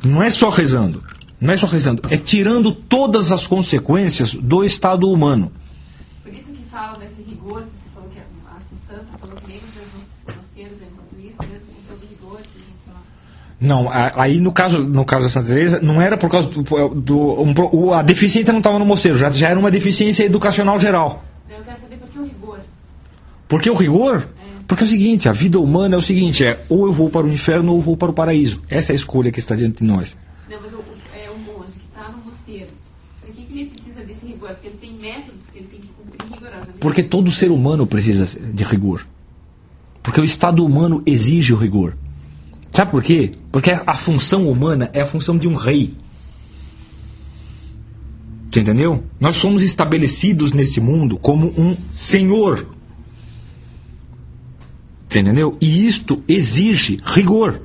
Não é só rezando. Não é só rezando. É tirando todas as consequências do estado humano. Por isso que fala desse rigor, que você falou que a Santa falou que mesmo os mosteiros enquanto isso, mesmo com todo rigor, que eles estão... Não, aí no caso da Santa Teresa, não era por causa a deficiência não estava no mosteiro, já era uma deficiência educacional geral. Eu quero saber por que o rigor. Por que o rigor? Porque é o seguinte, a vida humana é o seguinte, ou eu vou para o inferno ou eu vou para o paraíso. Essa é a escolha que está diante de nós. Não, mas o monge que está no mosteiro, por que ele precisa desse rigor? Porque ele tem métodos que ele tem que cumprir rigorosamente. Porque todo ser humano precisa de rigor. Porque o estado humano exige o rigor. Sabe por quê? Porque a função humana é a função de um rei. Você entendeu? Nós somos estabelecidos neste mundo como um senhor. Você entendeu? E isto exige rigor.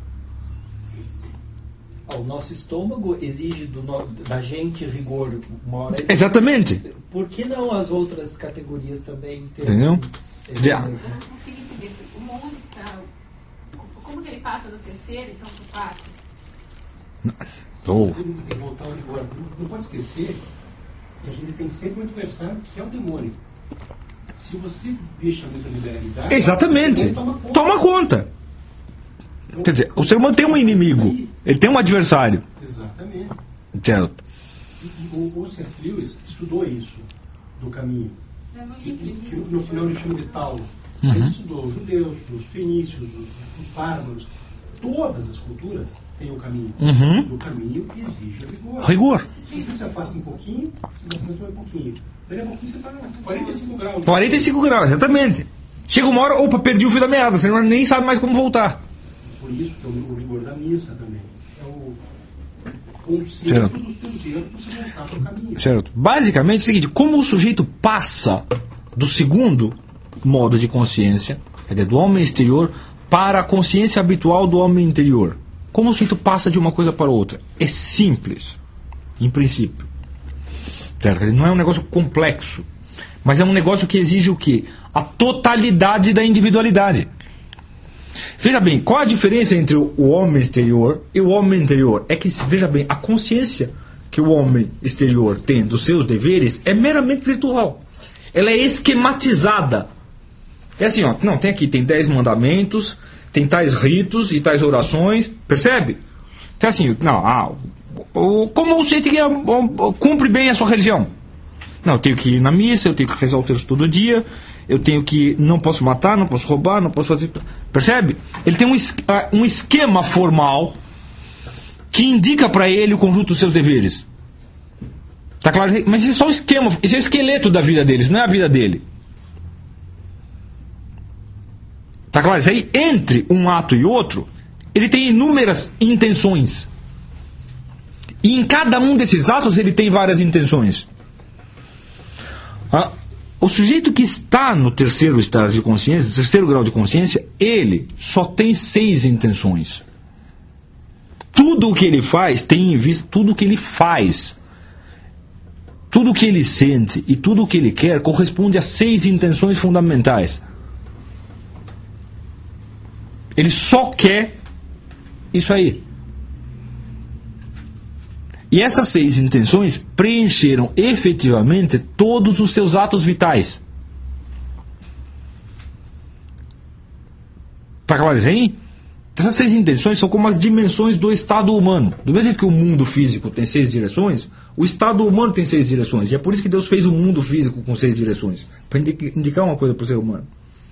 O nosso estômago exige da gente rigor. Uma hora. Exatamente. Por que não as outras categorias também? Entendeu? Eu não consigo entender. O monge como que ele passa do terceiro então para o quarto? Tem que voltar ao rigor. Não pode esquecer que a gente tem sempre um adversário que é o demônio. Se você deixa muita liberalidade... Exatamente. Toma conta. Quer dizer, o ser humano tem um inimigo. Ele tem um adversário. Exatamente. Certo. E o C.S. Lewis estudou isso, do caminho. Que no final ele chama de Taulo. Ele estudou os judeus, os fenícios, os bárbaros. Todas as culturas têm o caminho. O caminho exige rigor. Se você se afasta um pouquinho, se você não um pouquinho. Daqui a pouquinho você está 45 graus. 45 graus, exatamente. Chega uma hora, opa, perdi o fio da meada, você nem sabe mais como voltar. Por isso que o rigor da missa também. É o conceito dos teus erros para você voltar para o caminho. Certo. Basicamente é o seguinte, como o sujeito passa do segundo modo de consciência, quer dizer, do homem exterior, para a consciência habitual do homem interior. Como o sujeito passa de uma coisa para outra? É simples, em princípio. Certo? Quer dizer, não é um negócio complexo, mas é um negócio que exige o quê? A totalidade da individualidade. Veja bem, qual a diferença entre o homem exterior e o homem interior? É que, veja bem, a consciência que o homem exterior tem dos seus deveres é meramente virtual. Ela é esquematizada. É assim, ó, não, tem 10 mandamentos, tem tais ritos e tais orações, percebe? Então assim, como o sujeito cumpre bem a sua religião? Não, eu tenho que ir na missa, eu tenho que rezar o texto todo dia, eu tenho que, não posso matar, não posso roubar, não posso fazer... Percebe? Ele tem um esquema formal que indica para ele o conjunto dos seus deveres. Tá claro? Mas isso é só o esquema, isso é o esqueleto da vida deles, não é a vida dele. Tá claro? Isso aí, entre um ato e outro, ele tem inúmeras intenções. E em cada um desses atos ele tem várias intenções. O sujeito que está no terceiro estado de consciência, no terceiro grau de consciência, ele só tem 6 intenções. Tudo o que ele faz tem em vista, tudo o que ele faz, tudo o que ele sente e tudo o que ele quer corresponde a 6 intenções fundamentais. Ele só quer isso aí. E essas 6 intenções preencheram efetivamente todos os seus atos vitais. Está claro isso aí? Essas 6 intenções são como as dimensões do estado humano. Do mesmo jeito que o mundo físico tem 6 direções, o estado humano tem 6 direções. E é por isso que Deus fez o mundo físico com 6 direções. Para indicar uma coisa para o ser humano.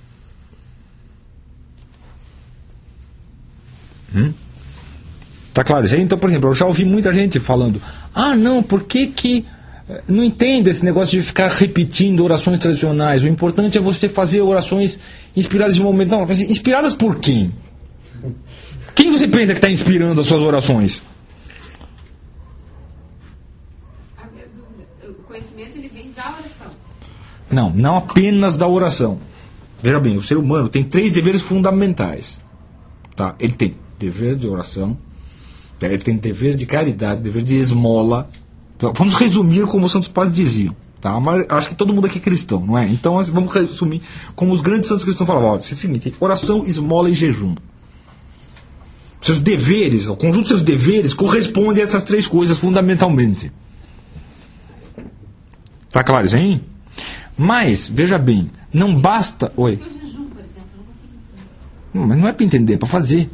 Tá claro isso aí? Então, por exemplo, eu já ouvi muita gente falando: não, por que não entendo esse negócio de ficar repetindo orações tradicionais? O importante é você fazer orações inspiradas de momento. Não, inspiradas por quem? Quem você pensa que está inspirando as suas orações? O conhecimento ele vem da oração. Não apenas da oração. Veja bem, o ser humano tem 3 deveres fundamentais. Tá? Ele tem dever de oração, ele tem dever de caridade, dever de esmola. Vamos resumir como os santos padres diziam. Tá? Mas acho que todo mundo aqui é cristão, não é? Então vamos resumir como os grandes santos cristãos falavam: é o seguinte, oração, esmola e jejum. Seus deveres, o conjunto de seus deveres corresponde a essas três coisas fundamentalmente. Tá claro isso aí? Mas, veja bem, não basta... Oi. Eu jejum, por exemplo, eu não consigo entender. Mas não é para entender, é para fazer.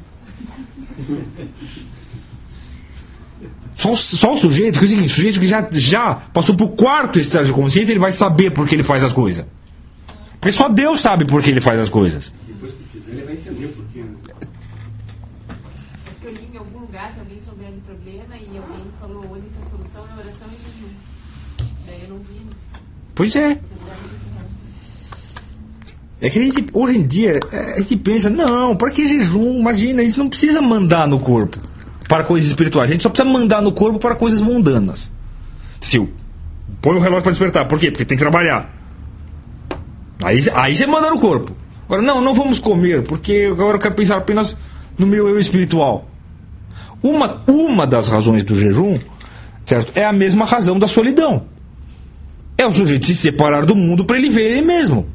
Só o sujeito, que é o seguinte, o sujeito que já passou por 4º estágio de consciência, ele vai saber por que ele faz as coisas. Porque só Deus sabe por que ele faz as coisas. Depois que fizer, ele vai entender por quê. Porque eu li em algum lugar que alguém tinha um grande problema e alguém falou a única solução é oração e jejum. Daí eu não vi. Pois é. É que hoje em dia, a gente pensa, não, para que jejum? Imagina, a gente não precisa mandar no corpo para coisas espirituais, a gente só precisa mandar no corpo para coisas mundanas. Se põe o relógio para despertar, por quê? Porque tem que trabalhar. Aí você manda no corpo. Agora, não vamos comer, porque agora eu quero pensar apenas no meu eu espiritual. Uma das razões do jejum, certo? É a mesma razão da solidão. É o sujeito se separar do mundo para ele ver ele mesmo.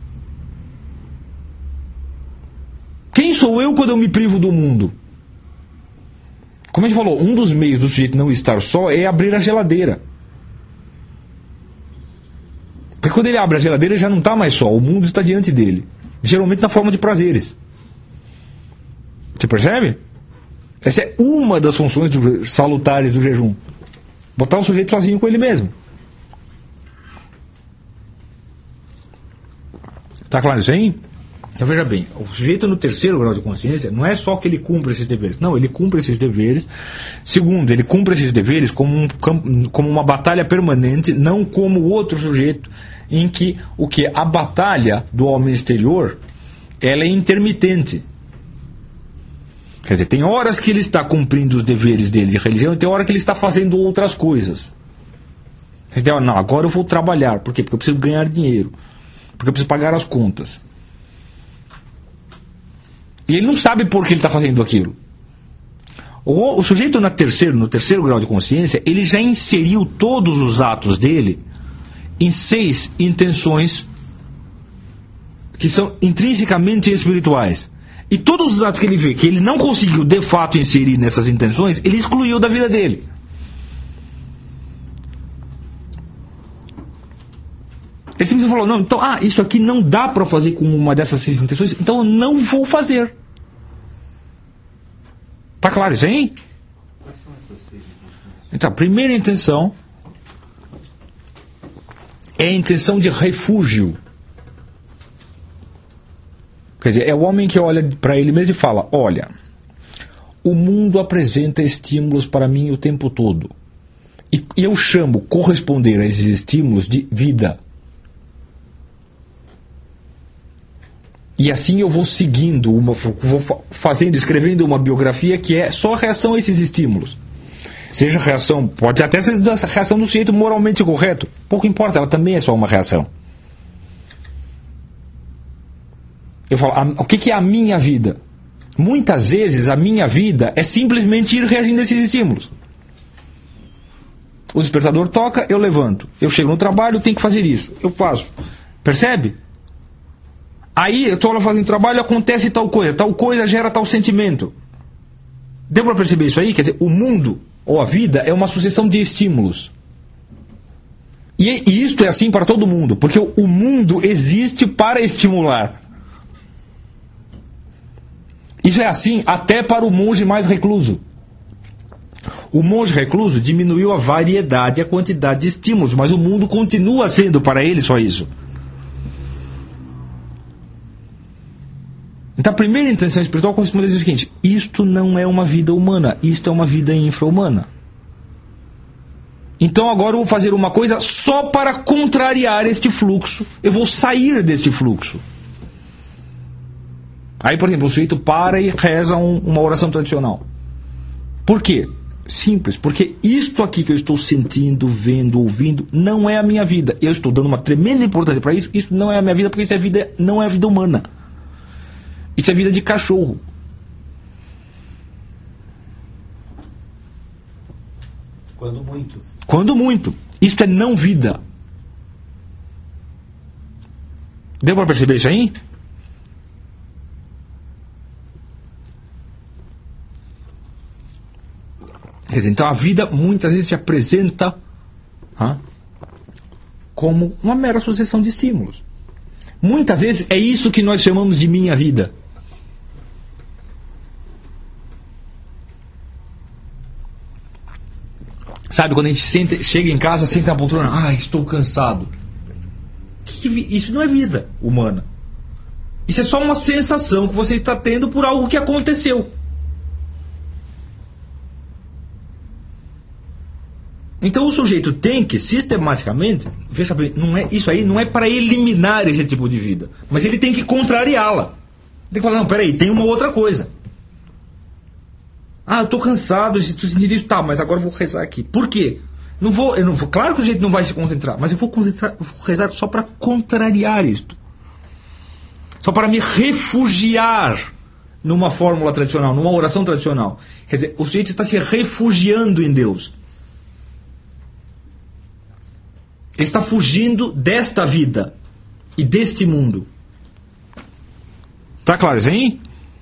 Quem sou eu quando eu me privo do mundo? Como a gente falou, um dos meios do sujeito não estar só é abrir a geladeira. Porque quando ele abre a geladeira, ele já não está mais só. O mundo está diante dele. Geralmente na forma de prazeres. Você percebe? Essa é uma das funções salutares do jejum. Botar o sujeito sozinho com ele mesmo. Está claro isso aí? Então veja bem, o sujeito no 3º grau de consciência não é só que ele cumpre esses deveres. Não, ele cumpre esses deveres. Segundo, ele cumpre esses deveres como uma batalha permanente, não como outro sujeito em que a batalha do homem exterior ela é intermitente. Quer dizer, tem horas que ele está cumprindo os deveres dele de religião e tem horas que ele está fazendo outras coisas. Então, não, agora eu vou trabalhar. Por quê? Porque eu preciso ganhar dinheiro. Porque eu preciso pagar as contas. E ele não sabe por que ele está fazendo aquilo. O sujeito no 3º grau de consciência, ele já inseriu todos os atos dele em 6 intenções que são intrinsecamente espirituais. E todos os atos que ele vê que ele não conseguiu de fato inserir nessas intenções, ele excluiu da vida dele. Ele simplesmente falou, não, então, isso aqui não dá para fazer com uma dessas 6 intenções, então eu não vou fazer. Tá claro isso aí? Quais são essas 6 intenções? Então, a primeira intenção é a intenção de refúgio. Quer dizer, é o homem que olha para ele mesmo e fala, olha, o mundo apresenta estímulos para mim o tempo todo. E eu chamo corresponder a esses estímulos de vida. E assim eu vou seguindo, vou escrevendo uma biografia que é só reação a esses estímulos. Seja reação, pode até ser a reação do sujeito moralmente correto. Pouco importa, ela também é só uma reação. Eu falo, o que é a minha vida? Muitas vezes a minha vida é simplesmente ir reagindo a esses estímulos. O despertador toca, eu levanto. Eu chego no trabalho, tenho que fazer isso. Eu faço. Percebe? Aí eu estou lá fazendo trabalho, acontece tal coisa gera tal sentimento. Deu para perceber isso aí? Quer dizer, o mundo, ou a vida, é uma sucessão de estímulos. E isto é assim para todo mundo, porque o mundo existe para estimular. Isso é assim até para o monge mais recluso. O monge recluso diminuiu a variedade e a quantidade de estímulos, mas o mundo continua sendo para ele só isso. Então a primeira intenção espiritual corresponde a dizer o seguinte: isto não é uma vida humana, isto é uma vida infra-humana. Então agora eu vou fazer uma coisa só para contrariar este fluxo. Eu vou sair deste fluxo. Aí, por exemplo, o sujeito para e reza uma oração tradicional. Por quê? Simples, porque isto aqui que eu estou sentindo, vendo, ouvindo, não é a minha vida. Eu estou dando uma tremenda importância para isso. Isso não é a minha vida, porque isso não é a vida humana. Isso é vida de cachorro. Quando muito. Quando muito. Isto é não vida. Deu para perceber isso aí? Quer dizer, então a vida muitas vezes se apresenta como uma mera sucessão de estímulos. Muitas vezes é isso que nós chamamos de minha vida. Sabe, quando a gente chega em casa, senta na poltrona, estou cansado. Isso não é vida humana. Isso é só uma sensação que você está tendo por algo que aconteceu. Então o sujeito tem que, sistematicamente, veja bem, isso aí não é para eliminar esse tipo de vida, mas ele tem que contrariá-la. Tem que falar, não, peraí, tem uma outra coisa. Eu estou cansado, estou sentindo isso, mas agora eu vou rezar aqui. Por quê? Claro que o sujeito não vai se concentrar, mas eu vou rezar só para contrariar isto. Só para me refugiar numa fórmula tradicional, numa oração tradicional. Quer dizer, o sujeito está se refugiando em Deus. Ele está fugindo desta vida e deste mundo. Tá claro isso aí?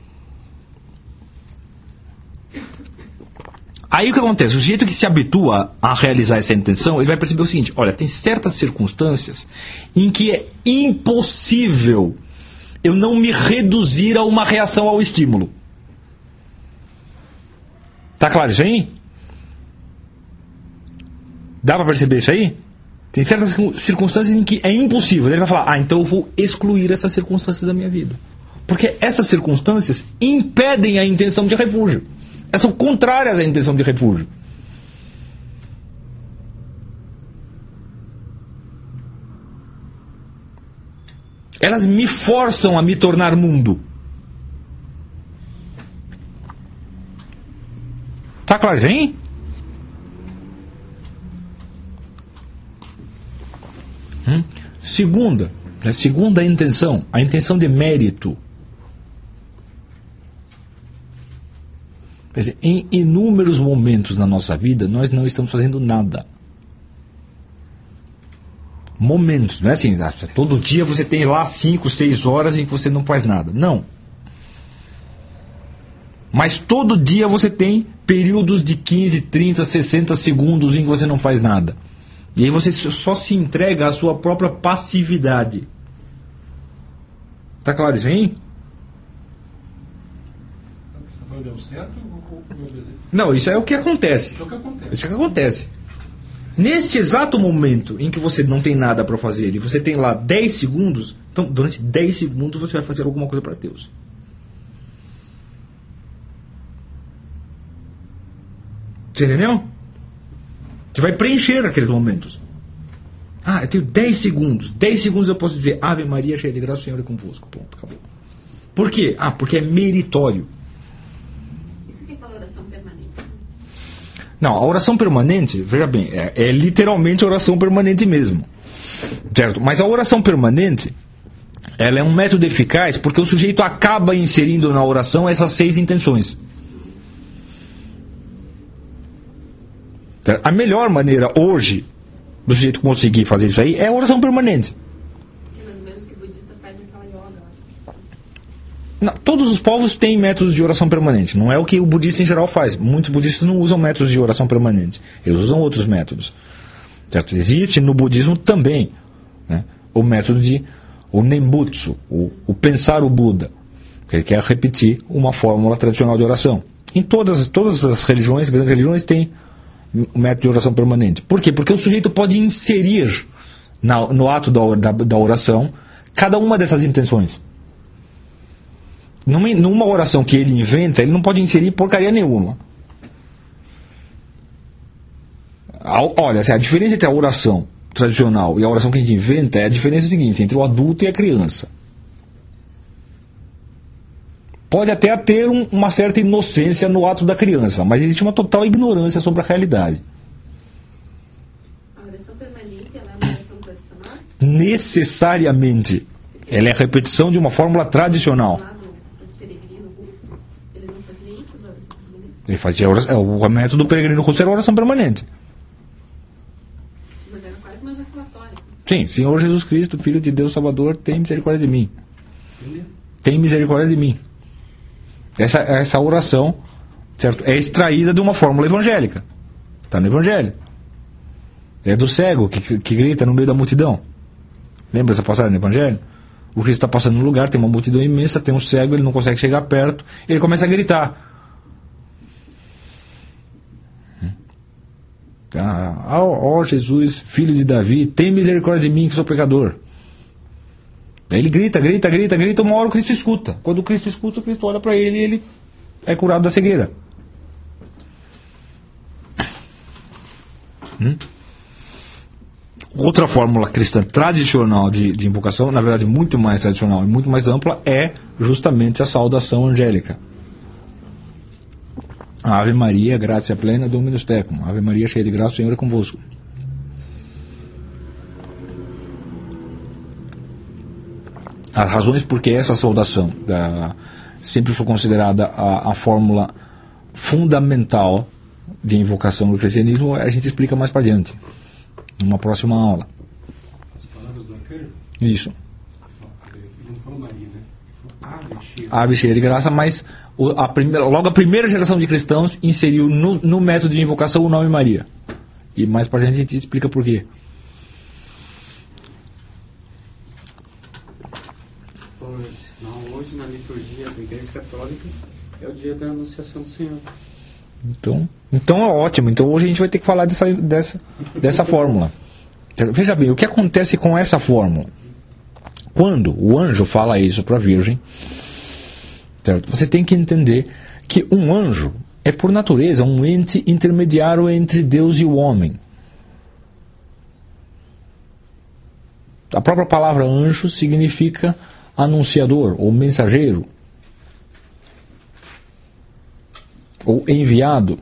Aí o que acontece? O sujeito que se habitua a realizar essa intenção, ele vai perceber o seguinte: olha, tem certas circunstâncias em que é impossível eu não me reduzir a uma reação ao estímulo. Tá claro isso aí? Dá para perceber isso aí? Tem certas circunstâncias em que é impossível. Ele vai falar, então eu vou excluir essas circunstâncias da minha vida. Porque essas circunstâncias impedem a intenção de refúgio. Elas são contrárias à intenção de refúgio. Elas me forçam a me tornar mundo. Tá claro, hein? Segunda intenção, a intenção de mérito. Quer dizer, em inúmeros momentos na nossa vida, nós não estamos fazendo nada. Momentos, não é assim, todo dia você tem lá 5, 6 horas em que você não faz nada. Não. Mas todo dia você tem períodos de 15, 30, 60 segundos em que você não faz nada. E aí você só se entrega à sua própria passividade. Tá claro isso aí? Você está falando deu certo ou meu desejo? Não, isso é o que acontece. Isso é o que acontece. Isso é o que acontece. Neste exato momento em que você não tem nada para fazer e você tem lá 10 segundos, então durante 10 segundos você vai fazer alguma coisa para Deus. Você entendeu? Você vai preencher aqueles momentos. Eu tenho 10 segundos. 10 segundos eu posso dizer Ave Maria, cheia de graça, o Senhor é convosco. Ponto, acabou. Por quê? Porque é meritório. Isso que é a oração permanente? Não, a oração permanente, veja bem, é literalmente oração permanente mesmo. Certo? Mas a oração permanente, ela é um método eficaz porque o sujeito acaba inserindo na oração essas 6 intenções. A melhor maneira hoje do sujeito conseguir fazer isso aí é a oração permanente. Mais ou menos o que o budista faz naquela yoga. Não, todos os povos têm métodos de oração permanente. Não é o que o budista em geral faz. Muitos budistas não usam métodos de oração permanente. Eles usam outros métodos. Certo? Existe no budismo também, né, o método de o Nembutsu, o pensar o Buda. Que ele quer repetir uma fórmula tradicional de oração. Em todas as religiões, grandes religiões, tem o método de oração permanente. Por quê? Porque o sujeito pode inserir no ato da oração cada uma dessas intenções. Numa oração que ele inventa, ele não pode inserir porcaria nenhuma. Olha, a diferença entre a oração tradicional e a oração que a gente inventa é a diferença seguinte, entre o adulto e a criança. Pode até ter uma certa inocência no ato da criança, mas existe uma total ignorância sobre a realidade. A oração permanente, ela é uma oração tradicional? Necessariamente. Ela é a repetição de uma fórmula tradicional. Lá do peregrino russo, ele não fazia isso da oração permanente? Ele fazia o método do peregrino russo era a oração permanente. Mas era quase uma ejaculatória. Sim, Senhor Jesus Cristo, Filho de Deus Salvador, tem misericórdia de mim. Tem misericórdia de mim. Essa oração certo? É extraída de uma fórmula evangélica. Está no Evangelho. É do cego que grita no meio da multidão. Lembra essa passagem no Evangelho? O Cristo está passando no lugar, tem uma multidão imensa, tem um cego, ele não consegue chegar perto, ele começa a gritar. Ó Jesus, filho de Davi, tem misericórdia de mim que sou pecador. Aí ele grita, uma hora o Cristo escuta. Quando o Cristo escuta, o Cristo olha para ele e ele é curado da cegueira. Outra fórmula cristã tradicional de invocação, na verdade muito mais tradicional e muito mais ampla, é justamente a saudação angélica. Ave Maria, gratia plena, Dominus tecum. Ave Maria, cheia de graça, o Senhor é convosco. As razões por que essa saudação sempre foi considerada a fórmula fundamental de invocação do cristianismo, a gente explica mais para adiante, numa próxima aula. As palavras do arcanjo? Isso. Não falou Maria, né? Ave cheia de graça, mas logo a primeira geração de cristãos inseriu no método de invocação o nome Maria. E mais para adiante a gente explica por quê. Hoje, na liturgia da Igreja Católica, é o dia da Anunciação do Senhor. Então é ótimo. Então hoje a gente vai ter que falar dessa fórmula. Veja bem, o que acontece com essa fórmula? Quando o anjo fala isso para a Virgem, certo? Você tem que entender que um anjo é, por natureza, um ente intermediário entre Deus e o homem. A própria palavra anjo significa anunciador ou mensageiro ou enviado.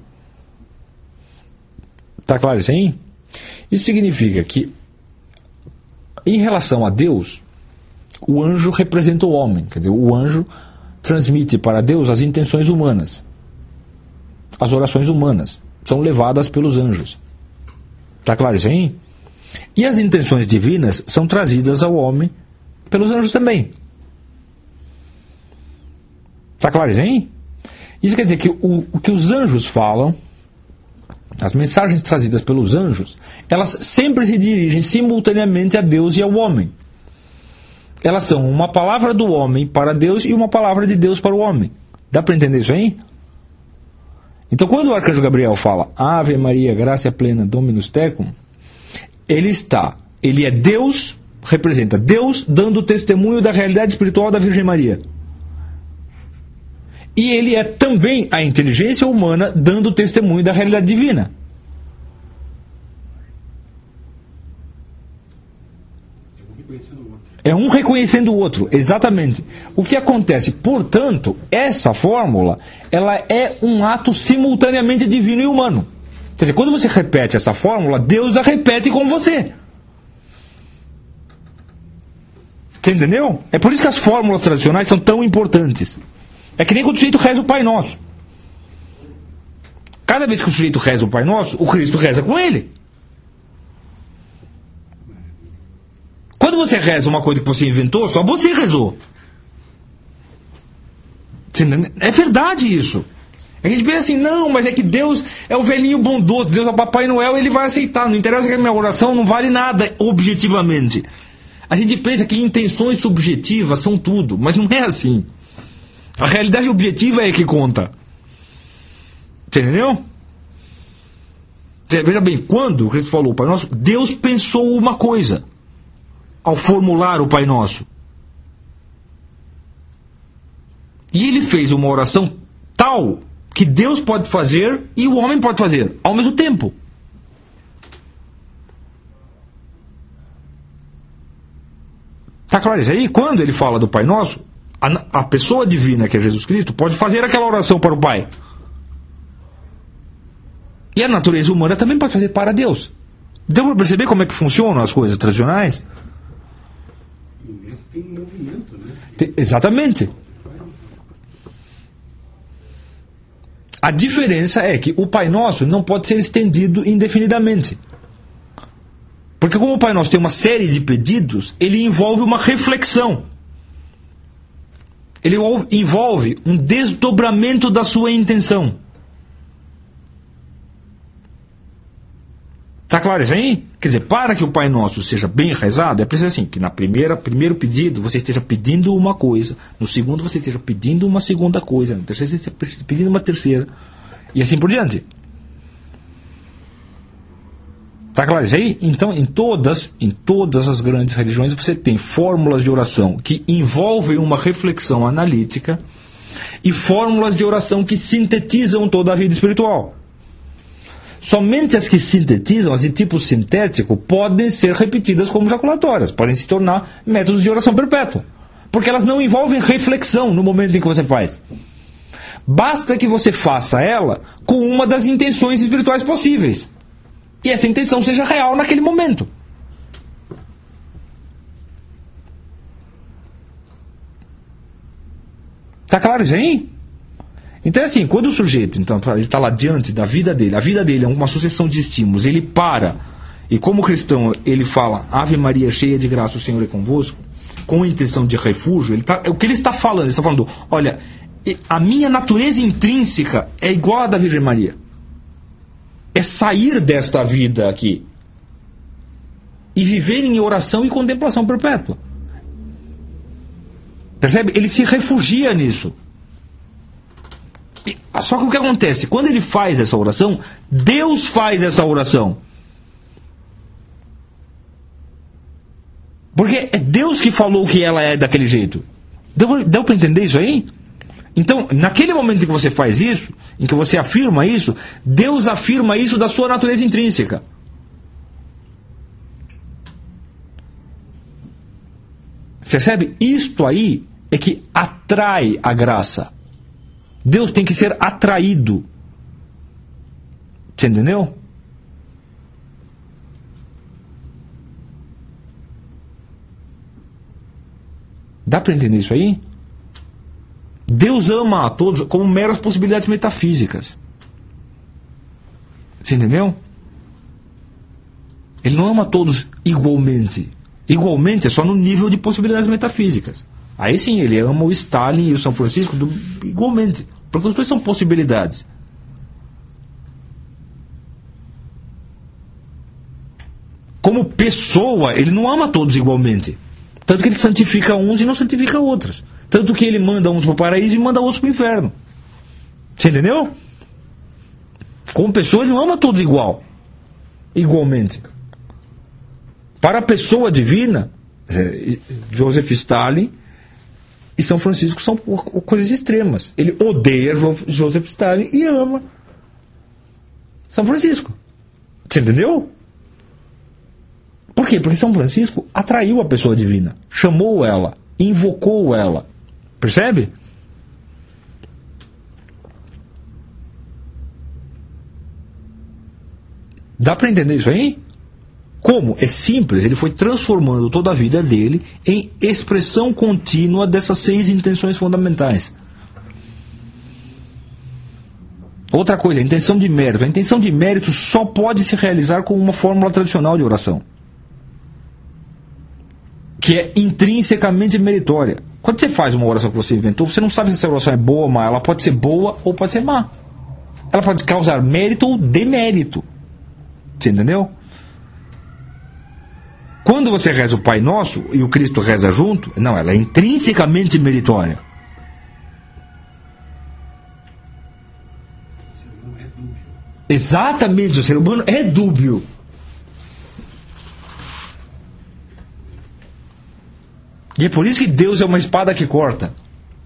Está claro isso aí? Isso significa que, em relação a Deus, o anjo representa o homem. Quer dizer, o anjo transmite para Deus as intenções humanas. As orações humanas são levadas pelos anjos. Está claro isso aí? E as intenções divinas são trazidas ao homem pelos anjos também. Está claro isso aí? Isso quer dizer que o que os anjos falam, as mensagens trazidas pelos anjos, elas sempre se dirigem simultaneamente a Deus e ao homem. Elas são uma palavra do homem para Deus e uma palavra de Deus para o homem. Dá para entender isso aí? Então, quando o arcanjo Gabriel fala Ave Maria, gratia plena, Dominus tecum, ele é Deus, representa Deus dando testemunho da realidade espiritual da Virgem Maria. E ele é também a inteligência humana dando testemunho da realidade divina. É um reconhecendo o outro, exatamente. O que acontece? Portanto, essa fórmula, ela é um ato simultaneamente divino e humano. Quer dizer, quando você repete essa fórmula, Deus a repete com você. Você entendeu? É por isso que as fórmulas tradicionais são tão importantes. É que nem quando o sujeito reza o Pai Nosso. Cada vez que o sujeito reza o Pai Nosso, o Cristo reza com ele. Quando você reza uma coisa que você inventou, só você rezou. É verdade isso. A gente pensa assim, não, mas é que Deus é o velhinho bondoso, Deus é o Papai Noel, ele vai aceitar. Não interessa que a minha oração não vale nada objetivamente. A gente pensa que intenções subjetivas são tudo, mas não é assim. A realidade objetiva é que conta. Entendeu? Veja bem, quando o Cristo falou o Pai Nosso, Deus pensou uma coisa ao formular o Pai Nosso. E ele fez uma oração tal que Deus pode fazer e o homem pode fazer ao mesmo tempo. Está claro isso aí? Quando ele fala do Pai Nosso, a pessoa divina, que é Jesus Cristo, pode fazer aquela oração para o Pai. E a natureza humana também pode fazer para Deus. Deu para perceber como é que funcionam as coisas tradicionais? Tem movimento, né? Exatamente. A diferença é que o Pai Nosso não pode ser estendido indefinidamente. Porque como o Pai Nosso tem uma série de pedidos, ele envolve uma reflexão. Ele envolve um desdobramento da sua intenção. Tá claro isso aí? Quer dizer, para que o Pai Nosso seja bem rezado, é preciso assim, que na primeiro pedido você esteja pedindo uma coisa, no segundo você esteja pedindo uma segunda coisa, no terceiro você esteja pedindo uma terceira, e assim por diante. Tá claro isso aí? Então, em todas as grandes religiões você tem fórmulas de oração que envolvem uma reflexão analítica e fórmulas de oração que sintetizam toda a vida espiritual. Somente as que sintetizam, as de tipo sintético, podem ser repetidas como jaculatórias, podem se tornar métodos de oração perpétua, porque elas não envolvem reflexão no momento em que você faz. Basta que você faça ela com uma das intenções espirituais possíveis, e essa intenção seja real naquele momento. Tá claro isso aí? Então é assim, quando o sujeito ele está lá diante da vida dele, a vida dele é uma sucessão de estímulos, ele para, e como cristão ele fala, Ave Maria cheia de graça, o Senhor é convosco, com a intenção de refúgio, o que ele está falando? Ele está falando, olha, a minha natureza intrínseca é igual à da Virgem Maria. É sair desta vida aqui e viver em oração e contemplação perpétua. Percebe? Ele se refugia nisso. Só que o que acontece? Quando ele faz essa oração, Deus faz essa oração. Porque é Deus que falou que ela é daquele jeito. Deu para entender isso aí? Então, naquele momento em que você faz isso, em que você afirma isso, Deus afirma isso da sua natureza intrínseca. Percebe? Isto aí é que atrai a graça. Deus tem que ser atraído. Você entendeu? Dá para entender isso aí? Deus ama a todos como meras possibilidades metafísicas. Você entendeu? Ele não ama todos igualmente. Igualmente é só no nível de possibilidades metafísicas. Aí sim, ele ama o Stalin e o São Francisco igualmente. Porque os dois são possibilidades. Como pessoa, ele não ama todos igualmente. Tanto que ele santifica uns e não santifica outros. Tanto que ele manda uns para o paraíso e manda outros para o inferno. Você entendeu? Como pessoa, ele não ama todos igualmente. Para a pessoa divina, Joseph Stalin e São Francisco são coisas extremas. Ele odeia Joseph Stalin e ama São Francisco. Você entendeu? Por quê? Porque São Francisco atraiu a pessoa divina, chamou ela, invocou ela. Percebe? Dá para entender isso aí? Como? É simples, ele foi transformando toda a vida dele em expressão contínua dessas 6 intenções fundamentais. Outra coisa, a intenção de mérito. A intenção de mérito só pode se realizar com uma fórmula tradicional de oração, que é intrinsecamente meritória. Quando você faz uma oração que você inventou, você não sabe se essa oração é boa ou má. Ela pode ser boa ou pode ser má. Ela pode causar mérito ou demérito. Você entendeu? Quando você reza o Pai Nosso e o Cristo reza junto, não, ela é intrinsecamente meritória. O ser humano é dúbio. Exatamente, o ser humano é dúbio. E é por isso que Deus é uma espada que corta.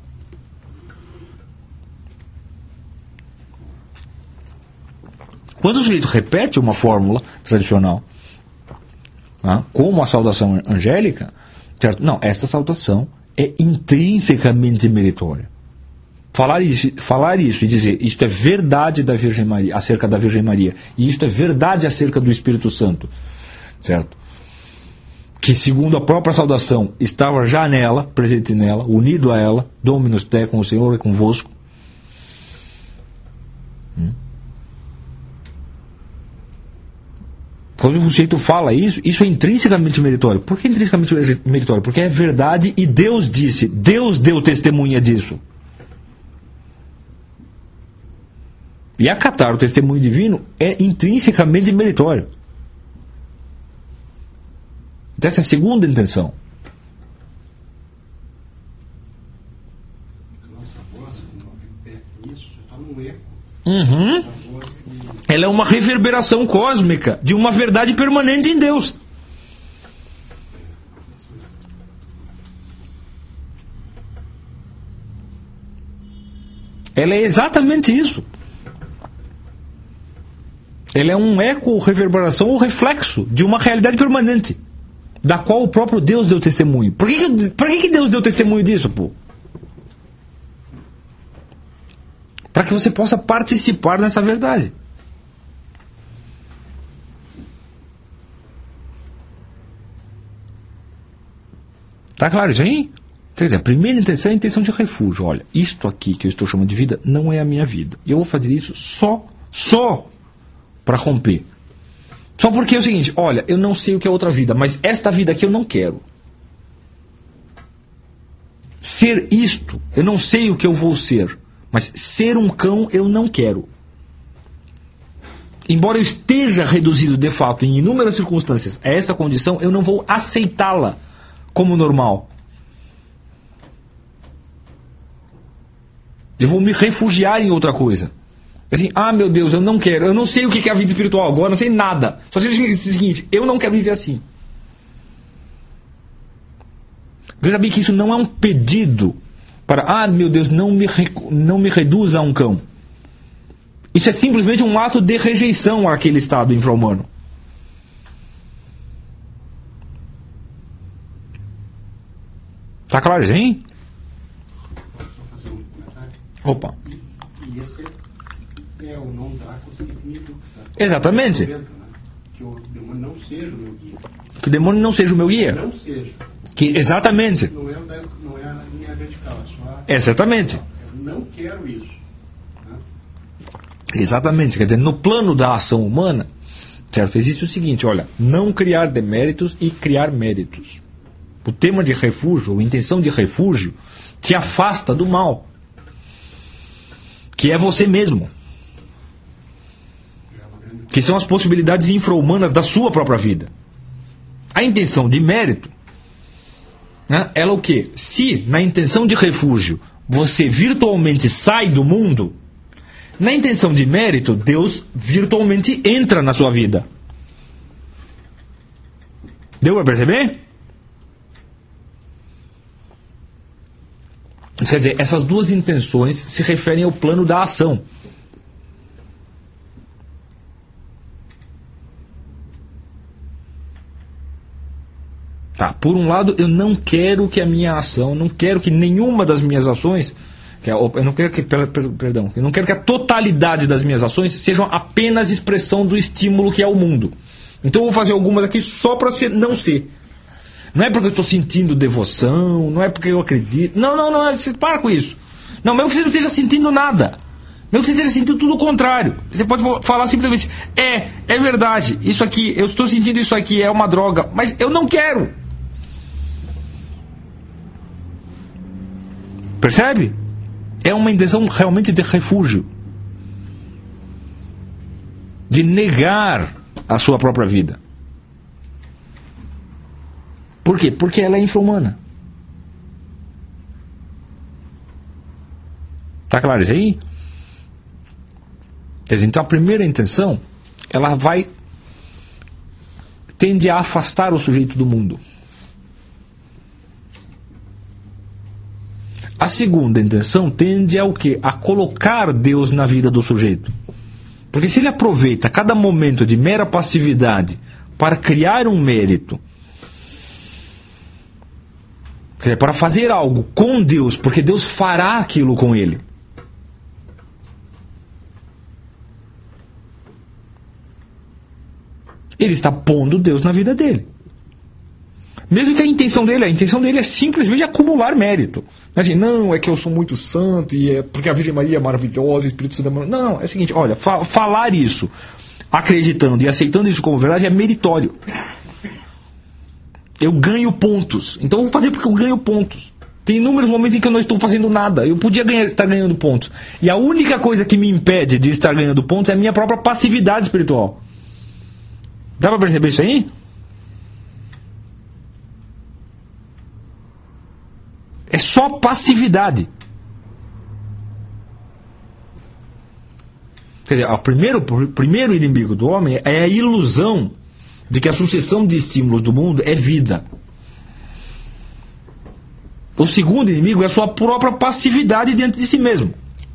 Quando o sujeito repete uma fórmula tradicional, como a saudação angélica, certo? Não, esta saudação é intrinsecamente meritória. Falar isso e dizer isto é verdade da Virgem Maria, acerca da Virgem Maria, e isto é verdade acerca do Espírito Santo, certo? Que segundo a própria saudação estava já nela, presente nela, unido a ela, Dominus tecum, o Senhor é convosco. Quando o sujeito fala isso, isso é intrinsecamente meritório. Por que intrinsecamente meritório? Porque é verdade e Deus disse, Deus deu testemunha disso. E acatar o testemunho divino é intrinsecamente meritório. Então essa é a segunda intenção. Nossa voz, quando repete isso, está num eco. Uhum. Ela é uma reverberação cósmica de uma verdade permanente em Deus. Ela é exatamente isso. Ela é um eco, reverberação ou reflexo de uma realidade permanente, da qual o próprio Deus deu testemunho. Por que Deus deu testemunho disso, pô? Para que você possa participar dessa verdade. Tá claro isso aí? Quer dizer, a primeira intenção é a intenção de refúgio. Olha, isto aqui que eu estou chamando de vida não é a minha vida. Eu vou fazer isso só para romper. Só porque é o seguinte, olha, eu não sei o que é outra vida, mas esta vida aqui eu não quero. Ser isto, eu não sei o que eu vou ser, mas ser um cão eu não quero. Embora eu esteja reduzido de fato em inúmeras circunstâncias a essa condição, eu não vou aceitá-la como normal. Eu vou me refugiar em outra coisa. Assim, meu Deus, eu não quero, eu não sei o que é a vida espiritual agora, eu não sei nada. Só sei o seguinte, eu não quero viver assim. Veja bem que isso não é um pedido para, meu Deus, não me reduza a um cão. Isso é simplesmente um ato de rejeição àquele estado infra-humano. Tá claro, hein? Fazer um comentário? Opa. E esse é o não Drácula significa. Exatamente. Que o demônio não seja o meu guia. Que o demônio não seja o meu guia. Não seja. Exatamente. Não é a linha vertical, é só Exatamente. Eu não quero isso. Né? Exatamente. Quer dizer, no plano da ação humana, certo? Existe o seguinte, olha, não criar deméritos e criar méritos. O tema de refúgio, ou intenção de refúgio, te afasta do mal, que é você mesmo, que são as possibilidades infra-humanas da sua própria vida. A intenção de mérito, né, ela o quê? Se na intenção de refúgio você virtualmente sai do mundo, na intenção de mérito Deus virtualmente entra na sua vida. Deu para perceber? Quer dizer, essas duas intenções se referem ao plano da ação. Tá, por um lado, eu não quero que a minha ação, não quero que nenhuma das minhas ações, eu não quero que, perdão, eu não quero que a totalidade das minhas ações sejam apenas expressão do estímulo que é o mundo. Então eu vou fazer algumas aqui só para não ser. Não é porque eu estou sentindo devoção, não é porque eu acredito. Não, você para com isso. Não, mesmo que você não esteja sentindo nada. Mesmo que você esteja sentindo tudo o contrário. Você pode falar simplesmente, é verdade, isso aqui, eu estou sentindo isso aqui, é uma droga, mas eu não quero. Percebe? É uma intenção realmente de refúgio. De negar a sua própria vida. Por quê? Porque ela é infra-humana. Tá claro isso aí? Então a primeira intenção, ela tende a afastar o sujeito do mundo. A segunda intenção tende a o quê? A colocar Deus na vida do sujeito. Porque se ele aproveita cada momento de mera passividade para criar um mérito, quer dizer, para fazer algo com Deus, porque Deus fará aquilo com ele, ele está pondo Deus na vida dele. Mesmo que a intenção dele é simplesmente acumular mérito. Assim, não, é que eu sou muito santo, e é porque a Virgem Maria é maravilhosa, o Espírito Santo é maravilhoso. Não, é o seguinte, olha, falar isso, acreditando e aceitando isso como verdade, é meritório. Eu ganho pontos. Então eu vou fazer porque eu ganho pontos. Tem inúmeros momentos em que eu não estou fazendo nada. Eu podia estar ganhando pontos. E a única coisa que me impede de estar ganhando pontos é a minha própria passividade espiritual. Dá para perceber isso aí? É só passividade. Quer dizer, o primeiro inimigo do homem é a ilusão de que a sucessão de estímulos do mundo é vida. O segundo inimigo é a sua própria passividade diante de si mesmo.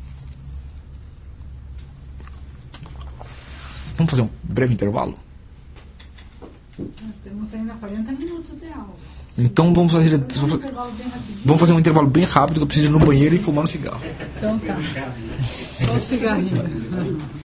Vamos fazer um breve intervalo? Nós temos ainda 40 minutos de aula. Então vamos fazer um intervalo bem rápido, que eu preciso ir no banheiro e fumar um cigarro. Então tá. Só o cigarrinho.